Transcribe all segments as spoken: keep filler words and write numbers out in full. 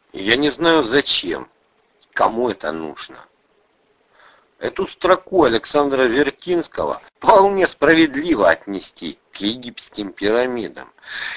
И я не знаю зачем, кому это нужно. Эту строку Александра Вертинского вполне справедливо отнести к египетским пирамидам.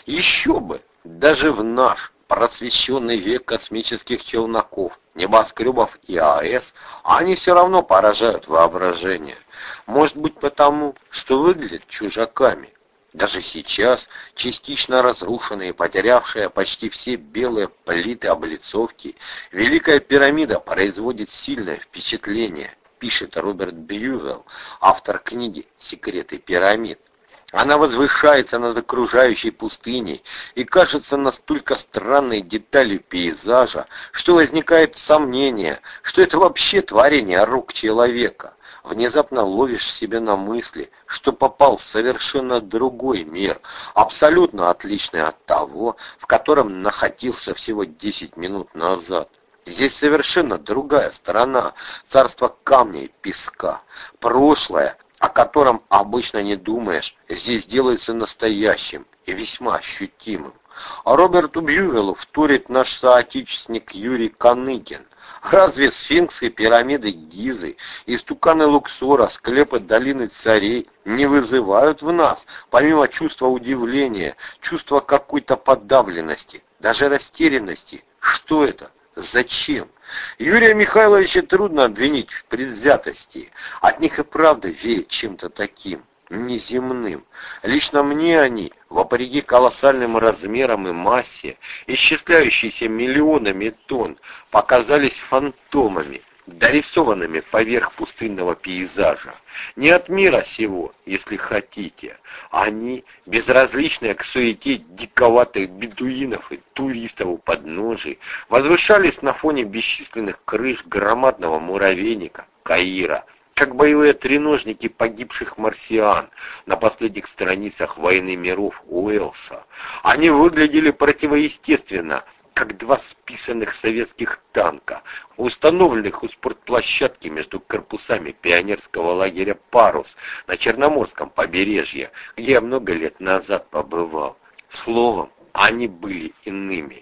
Еще бы, даже в наш просвещенный век космических челноков, небоскребов и АЭС, они все равно поражают воображение. Может быть потому, что выглядят чужаками. Даже сейчас частично разрушенные, потерявшие почти все белые плиты облицовки, Великая пирамида производит сильное впечатление, пишет Роберт Бьювелл, автор книги «Секреты пирамид». Она возвышается над окружающей пустыней и кажется настолько странной деталью пейзажа, что возникает сомнение, что это вообще творение рук человека. Внезапно ловишь себя на мысли, что попал в совершенно другой мир, абсолютно отличный от того, в котором находился всего десять минут назад. Здесь совершенно другая сторона, царство камня и песка. Прошлое, о котором обычно не думаешь, здесь делается настоящим и весьма ощутимым. А Роберту Бьювеллу вторит наш соотечественник Юрий Каныгин. Разве сфинксы, пирамиды Гизы, истуканы Луксора, склепы долины царей не вызывают в нас, помимо чувства удивления, чувства какой-то подавленности, даже растерянности? Что это? Зачем? Юрия Михайловича трудно обвинить в предвзятости. От них и правда веет чем-то таким, неземным. Лично мне они, вопреки колоссальным размерам и массе, исчисляющиеся миллионами тонн, показались фантомами, дорисованными поверх пустынного пейзажа. Не от мира сего, если хотите. Они, безразличные к суете диковатых бедуинов и туристов у подножий, возвышались на фоне бесчисленных крыш громадного муравейника Каира, как боевые треножники погибших марсиан на последних страницах «Войны миров» Уэллса. Они выглядели противоестественно, как два списанных советских танка, установленных у спортплощадки между корпусами пионерского лагеря «Парус» на Черноморском побережье, где я много лет назад побывал. Словом, они были иными.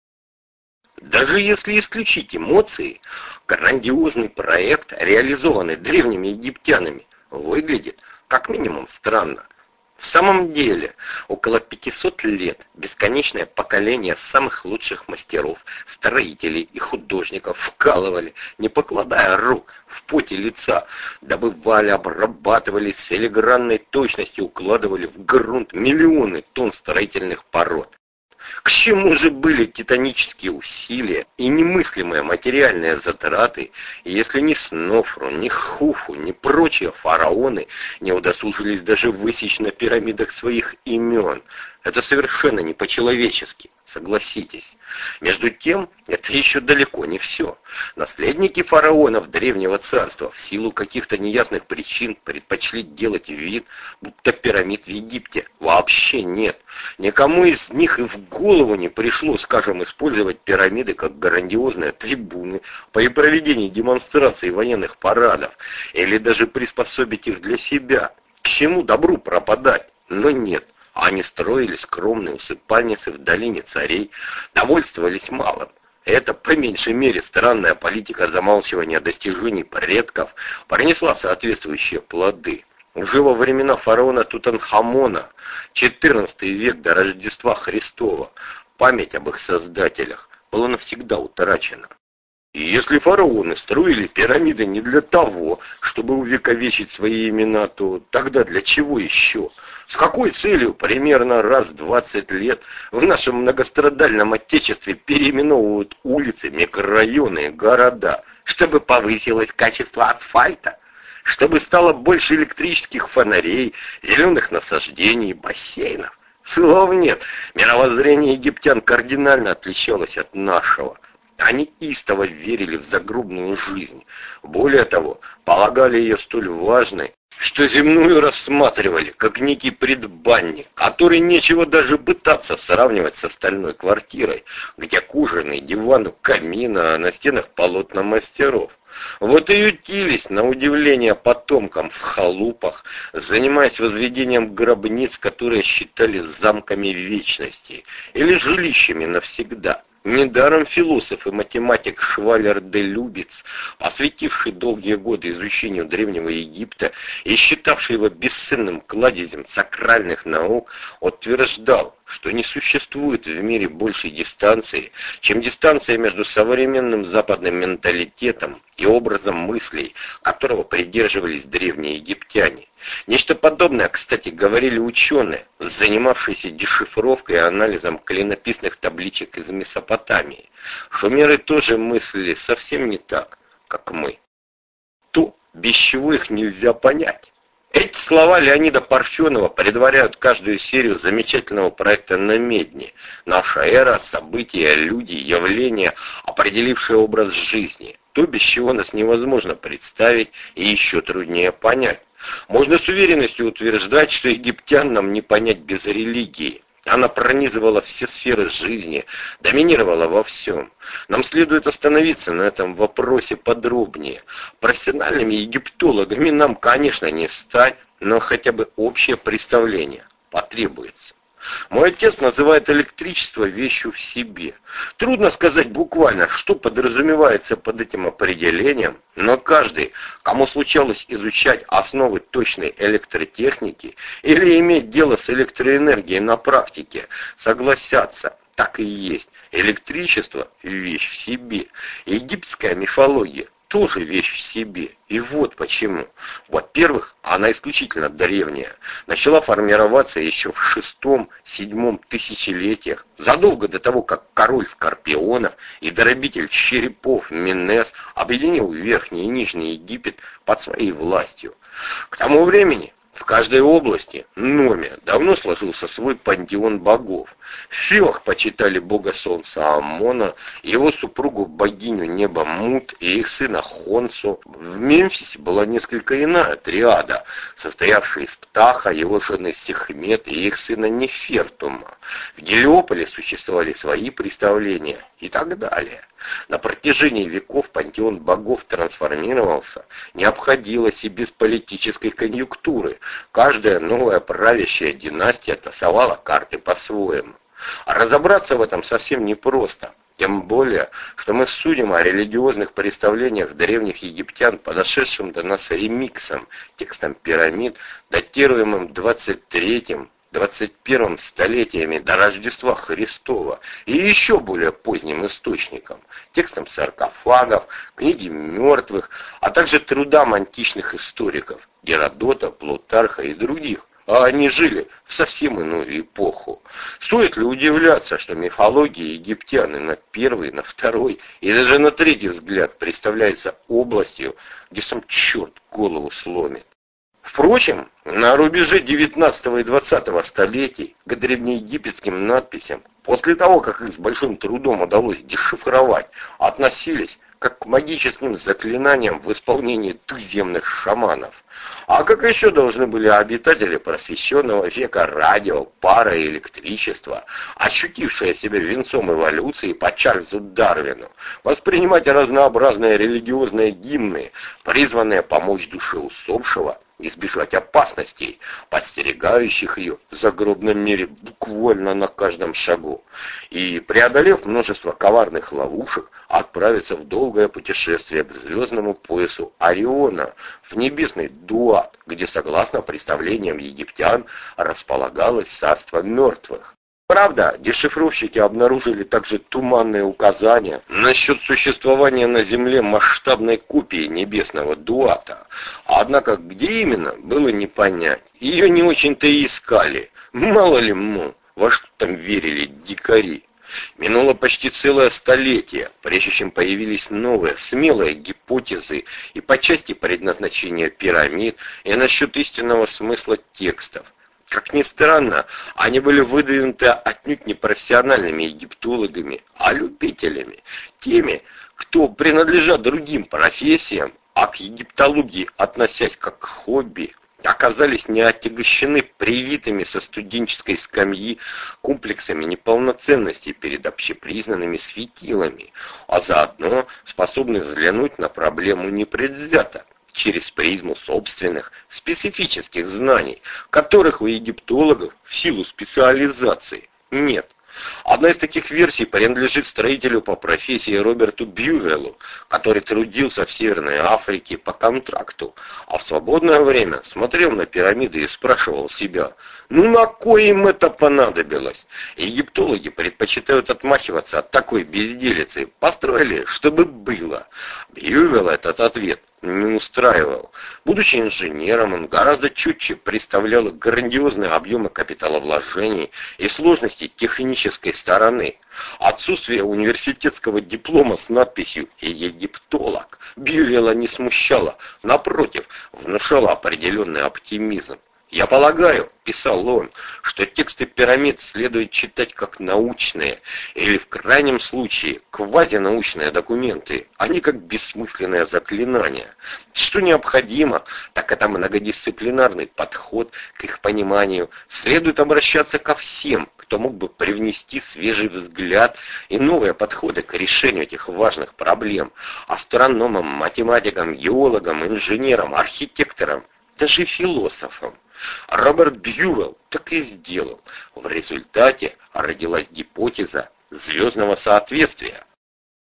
Даже если исключить эмоции, грандиозный проект, реализованный древними египтянами, выглядит как минимум странно. В самом деле, около пятисот лет бесконечное поколение самых лучших мастеров, строителей и художников вкалывали, не покладая рук, в поте лица, добывали, обрабатывали, с филигранной точностью укладывали в грунт миллионы тонн строительных пород. К чему же были титанические усилия и немыслимые материальные затраты, если ни Снофру, ни Хуфу, ни прочие фараоны не удосужились даже высечь на пирамидах своих имен? Это совершенно не по-человечески, согласитесь. Между тем, это еще далеко не все. Наследники фараонов Древнего Царства в силу каких-то неясных причин предпочли делать вид, будто пирамид в Египте вообще нет. Никому из них и в голову не пришло, скажем, использовать пирамиды как грандиозные трибуны при проведении демонстраций военных парадов, или даже приспособить их для себя. К чему добру пропадать? Но нет. Они строили скромные усыпальницы в долине царей, довольствовались малым. Это, по меньшей мере, странная политика замалчивания достижений предков принесла соответствующие плоды. Уже во времена фараона Тутанхамона, четырнадцатый век до Рождества Христова, память об их создателях была навсегда утрачена. И если фараоны строили пирамиды не для того, чтобы увековечить свои имена, то тогда для чего еще? С какой целью примерно раз в двадцать лет в нашем многострадальном отечестве переименовывают улицы, микрорайоны и города? Чтобы повысилось качество асфальта? Чтобы стало больше электрических фонарей, зеленых насаждений, бассейнов? Слов нет, мировоззрение египтян кардинально отличалось от нашего. Они истово верили в загробную жизнь. Более того, полагали ее столь важной, что земную рассматривали как некий предбанник, который нечего даже пытаться сравнивать с остальной квартирой, где кожаный диван у камина, а на стенах полотна мастеров. Вот и ютились, на удивление, потомкам в халупах, занимаясь возведением гробниц, которые считали замками вечности или жилищами навсегда. Недаром философ и математик Швалер де Любец, посвятивший долгие годы изучению Древнего Египта и считавший его бесценным кладезем сакральных наук, утверждал, что не существует в мире большей дистанции, чем дистанция между современным западным менталитетом и образом мыслей, которого придерживались древние египтяне. Нечто подобное, кстати, говорили ученые, занимавшиеся дешифровкой и анализом клинописных табличек из Месопотамии. Шумеры тоже мыслили совсем не так, как мы. То, без чего их нельзя понять. Эти слова Леонида Парфенова предваряют каждую серию замечательного проекта на Медне. Наша эра, события, люди, явления, определившие образ жизни. То, без чего нас невозможно представить и еще труднее понять. Можно с уверенностью утверждать, что египтян нам не понять без религии. Она пронизывала все сферы жизни, доминировала во всем. Нам следует остановиться на этом вопросе подробнее. Профессиональными египтологами нам, конечно, не стать, но хотя бы общее представление потребуется. Мой отец называет электричество вещью в себе. Трудно сказать буквально, что подразумевается под этим определением, но каждый, кому случалось изучать основы точной электротехники или иметь дело с электроэнергией на практике, согласятся, так и есть. Электричество – вещь в себе. Египетская мифология – тоже вещь в себе. И вот почему. Во-первых, она исключительно древняя. Начала формироваться еще в шестом-седьмом тысячелетиях, задолго до того, как король Скорпиона и доробитель черепов Менес объединил Верхний и Нижний Египет под своей властью. К тому времени в каждой области, Номе, давно сложился свой пантеон богов. В Фивах почитали бога солнца Амона, его супругу богиню неба Мут и их сына Хонсу. В Мемфисе была несколько иная триада, состоявшая из Птаха, его жены Сехмет и их сына Нефертума. В Гелиополе существовали свои представления и так далее. На протяжении веков пантеон богов трансформировался, не обходилось и без политической конъюнктуры. Каждая новая правящая династия тасовала карты по-своему. А разобраться в этом совсем непросто. Тем более, что мы судим о религиозных представлениях древних египтян, подошедшим до нас ремиксом, текстом пирамид, датируемым двадцать третьим двадцать первым столетиями до Рождества Христова и еще более поздним источником, текстом саркофагов, книги мертвых, а также трудам античных историков Геродота, Плутарха и других. А они жили в совсем иную эпоху. Стоит ли удивляться, что мифология египтян и на первый, на второй и даже на третий взгляд представляется областью, где сам черт голову сломит? Впрочем, на рубеже девятнадцатого и двадцатого столетий к древнеегипетским надписям, после того, как их с большим трудом удалось дешифровать, относились как к магическим заклинаниям в исполнении туземных шаманов. А как еще должны были обитатели просвещенного века радио, пара и электричества, ощутившие себя венцом эволюции по Чарльзу Дарвину, воспринимать разнообразные религиозные гимны, призванные помочь душе усопшего, избежать опасностей, подстерегающих ее в загробном мире буквально на каждом шагу, и, преодолев множество коварных ловушек, отправиться в долгое путешествие к звездному поясу Ориона, в небесный Дуат, где, согласно представлениям египтян, располагалось царство мертвых. Правда, дешифровщики обнаружили также туманные указания насчет существования на Земле масштабной копии небесного Дуата. Однако где именно, было не понять. Ее не очень-то и искали. Мало ли му, во что там верили дикари. Минуло почти целое столетие, прежде чем появились новые, смелые гипотезы и по части предназначения пирамид, и насчет истинного смысла текстов. Как ни странно, они были выдвинуты отнюдь не профессиональными египтологами, а любителями, теми, кто, принадлежат другим профессиям, а к египтологии относясь как к хобби, оказались не отягощены привитыми со студенческой скамьи комплексами неполноценности перед общепризнанными светилами, а заодно способны взглянуть на проблему непредвзято, через призму собственных специфических знаний, которых у египтологов в силу специализации нет. Одна из таких версий принадлежит строителю по профессии Роберту Бьювеллу, который трудился в Северной Африке по контракту, а в свободное время смотрел на пирамиды и спрашивал себя, ну на кой им это понадобилось? Египтологи предпочитают отмахиваться от такой безделицы. Построили, чтобы было. Бьювелла этот ответ не устраивал. Будучи инженером, он гораздо четче представлял грандиозные объемы капиталовложений и сложности технической стороны. Отсутствие университетского диплома с надписью «Египтолог» Бьювелла не смущало, напротив, внушало определенный оптимизм. «Я полагаю, — писал он, — что тексты пирамид следует читать как научные, или в крайнем случае квазинаучные документы, а не как бессмысленное заклинание. Что необходимо, так это многодисциплинарный подход к их пониманию. Следует обращаться ко всем, кто мог бы привнести свежий взгляд и новые подходы к решению этих важных проблем. Астрономам, математикам, геологам, инженерам, архитекторам, даже философам. Роберт Бьювелл так и сделал. В результате родилась гипотеза звездного соответствия.